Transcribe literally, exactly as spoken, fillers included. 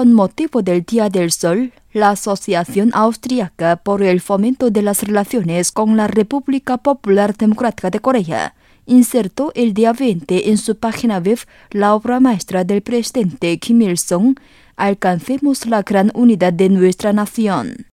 Con motivo del Día del Sol, la Asociación Austríaca por el Fomento de las Relaciones con la República Popular Democrática de Corea insertó el día veinte en su página web la obra maestra del presidente Kim Il-sung, Alcancemos la gran unidad de nuestra nación.